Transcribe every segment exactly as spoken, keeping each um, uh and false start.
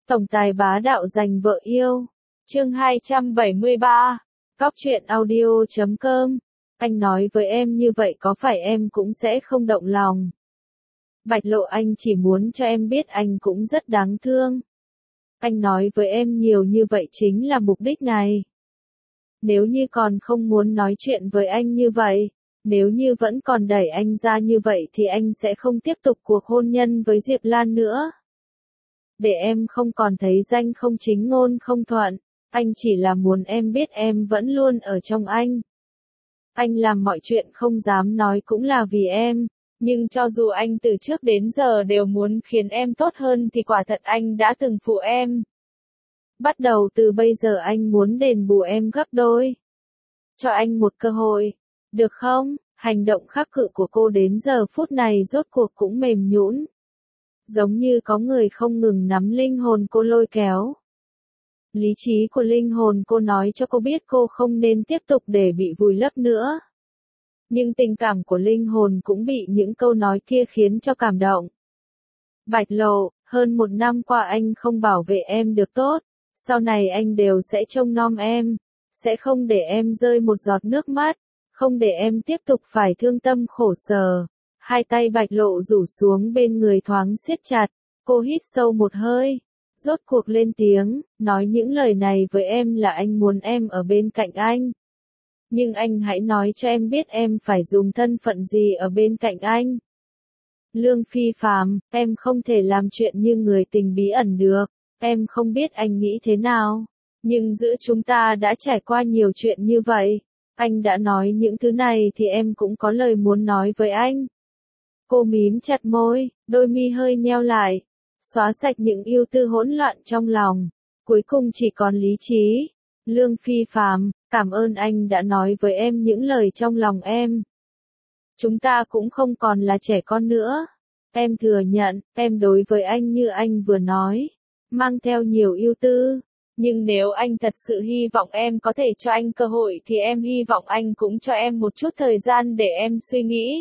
Tổng tài bá đạo giành vợ yêu. Chương hai trăm bảy mươi ba. Cóc truyện audio chấm com. Anh nói với em như vậy có phải em cũng sẽ không động lòng? Bạch Lộ, anh chỉ muốn cho em biết anh cũng rất đáng thương. Anh nói với em nhiều như vậy chính là mục đích này. Nếu như còn không muốn nói chuyện với anh như vậy, nếu như vẫn còn đẩy anh ra như vậy thì anh sẽ không tiếp tục cuộc hôn nhân với Diệp Lan nữa. Để em không còn thấy danh không chính ngôn không thuận, anh chỉ là muốn em biết em vẫn luôn ở trong anh. Anh làm mọi chuyện không dám nói cũng là vì em, nhưng cho dù anh từ trước đến giờ đều muốn khiến em tốt hơn thì quả thật anh đã từng phụ em. Bắt đầu từ bây giờ anh muốn đền bù em gấp đôi. Cho anh một cơ hội, được không? Hành động khắc cự của cô đến giờ phút này rốt cuộc cũng mềm nhũn. Giống như có người không ngừng nắm linh hồn cô lôi kéo. Lý trí của linh hồn cô nói cho cô biết cô không nên tiếp tục để bị vùi lấp nữa. Nhưng tình cảm của linh hồn cũng bị những câu nói kia khiến cho cảm động. Bạch Lộ, hơn một năm qua anh không bảo vệ em được tốt, sau này anh đều sẽ trông nom em, sẽ không để em rơi một giọt nước mắt, không để em tiếp tục phải thương tâm khổ sở. Hai tay Bạch Lộ rủ xuống bên người thoáng siết chặt, cô hít sâu một hơi, rốt cuộc lên tiếng, nói những lời này với em là anh muốn em ở bên cạnh anh. Nhưng anh hãy nói cho em biết em phải dùng thân phận gì ở bên cạnh anh. Lương Phi Phạm, em không thể làm chuyện như người tình bí ẩn được, em không biết anh nghĩ thế nào, nhưng giữa chúng ta đã trải qua nhiều chuyện như vậy, anh đã nói những thứ này thì em cũng có lời muốn nói với anh. Cô mím chặt môi, đôi mi hơi nheo lại, xóa sạch những ưu tư hỗn loạn trong lòng, cuối cùng chỉ còn lý trí. Lương Phi Phạm, cảm ơn anh đã nói với em những lời trong lòng em. Chúng ta cũng không còn là trẻ con nữa. Em thừa nhận, em đối với anh như anh vừa nói, mang theo nhiều ưu tư. Nhưng nếu anh thật sự hy vọng em có thể cho anh cơ hội thì em hy vọng anh cũng cho em một chút thời gian để em suy nghĩ.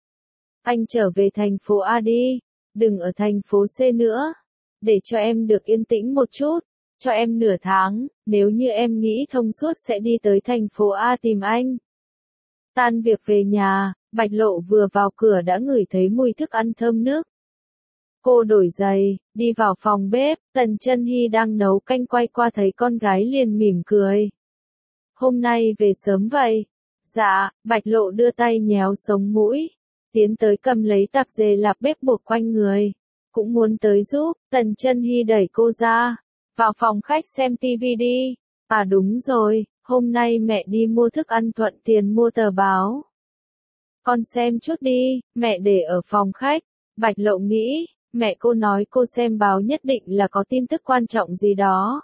Anh trở về thành phố A đi, đừng ở thành phố C nữa, để cho em được yên tĩnh một chút, cho em nửa tháng, nếu như em nghĩ thông suốt sẽ đi tới thành phố A tìm anh. Tan việc về nhà, Bạch Lộ vừa vào cửa đã ngửi thấy mùi thức ăn thơm nước. Cô đổi giày, đi vào phòng bếp, Tần Chân Hy đang nấu canh quay qua thấy con gái liền mỉm cười. Hôm nay về sớm vậy? Dạ, Bạch Lộ đưa tay nhéo sống mũi, tiến tới cầm lấy tạp dề lạp bếp buộc quanh người. Cũng muốn tới giúp, Tần Chân Hy đẩy cô ra. Vào phòng khách xem tivi đi. À đúng rồi, hôm nay mẹ đi mua thức ăn thuận tiền mua tờ báo. Con xem chút đi, mẹ để ở phòng khách. Bạch Lộ nghĩ, mẹ cô nói cô xem báo nhất định là có tin tức quan trọng gì đó.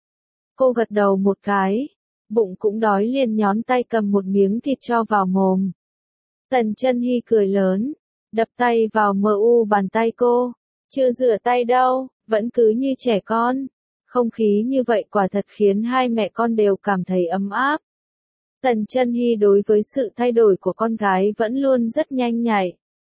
Cô gật đầu một cái, bụng cũng đói liền nhón tay cầm một miếng thịt cho vào mồm. Tần Chân Hy cười lớn, đập tay vào mờ u bàn tay cô. Chưa rửa tay đâu, vẫn cứ như trẻ con. Không khí như vậy quả thật khiến hai mẹ con đều cảm thấy ấm áp. Tần Chân Hy đối với sự thay đổi của con gái vẫn luôn rất nhanh nhạy.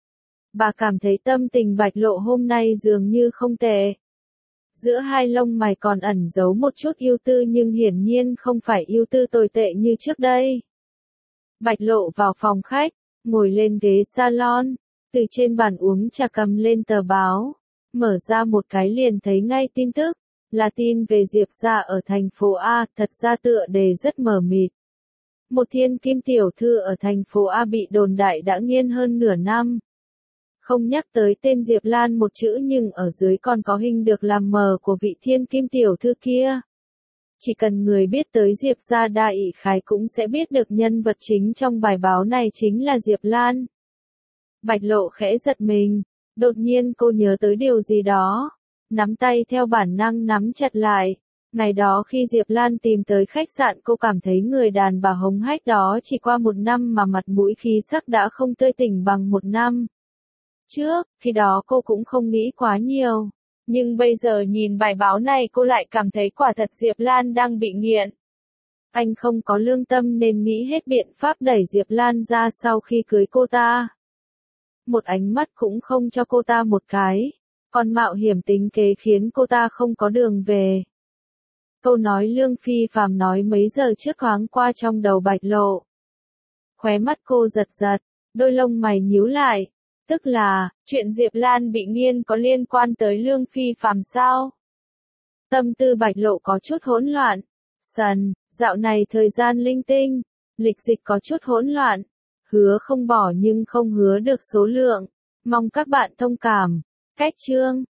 Bà cảm thấy tâm tình Bạch Lộ hôm nay dường như không tệ. Giữa hai lông mày còn ẩn giấu một chút ưu tư nhưng hiển nhiên không phải ưu tư tồi tệ như trước đây. Bạch Lộ vào phòng khách, ngồi lên ghế salon, từ trên bàn uống trà cầm lên tờ báo, mở ra một cái liền thấy ngay tin tức, là tin về Diệp gia ở thành phố A, thật ra tựa đề rất mờ mịt. Một thiên kim tiểu thư ở thành phố A bị đồn đại đã nghiên hơn nửa năm. Không nhắc tới tên Diệp Lan một chữ nhưng ở dưới còn có hình được làm mờ của vị thiên kim tiểu thư kia. Chỉ cần người biết tới Diệp gia đại khái cũng sẽ biết được nhân vật chính trong bài báo này chính là Diệp Lan. Bạch Lộ khẽ giật mình, đột nhiên cô nhớ tới điều gì đó, nắm tay theo bản năng nắm chặt lại. Ngày đó khi Diệp Lan tìm tới khách sạn cô cảm thấy người đàn bà hống hách đó chỉ qua một năm mà mặt mũi khí sắc đã không tươi tỉnh bằng một năm trước, khi đó cô cũng không nghĩ quá nhiều. Nhưng bây giờ nhìn bài báo này cô lại cảm thấy quả thật Diệp Lan đang bị nghiện. Anh không có lương tâm nên nghĩ hết biện pháp đẩy Diệp Lan ra sau khi cưới cô ta. Một ánh mắt cũng không cho cô ta một cái. Còn mạo hiểm tính kế khiến cô ta không có đường về. Câu nói Lương Phi Phàm nói mấy giờ trước thoáng qua trong đầu Bạch Lộ. Khóe mắt cô giật giật, đôi lông mày nhíu lại. Tức là, chuyện Diệp Lan bị nghiên có liên quan tới Lương Phi Phàm sao? Tâm tư Bạch Lộ có chút hỗn loạn. Sần, dạo này thời gian linh tinh, lịch dịch có chút hỗn loạn. Hứa không bỏ nhưng không hứa được số lượng. Mong các bạn thông cảm. Cách chương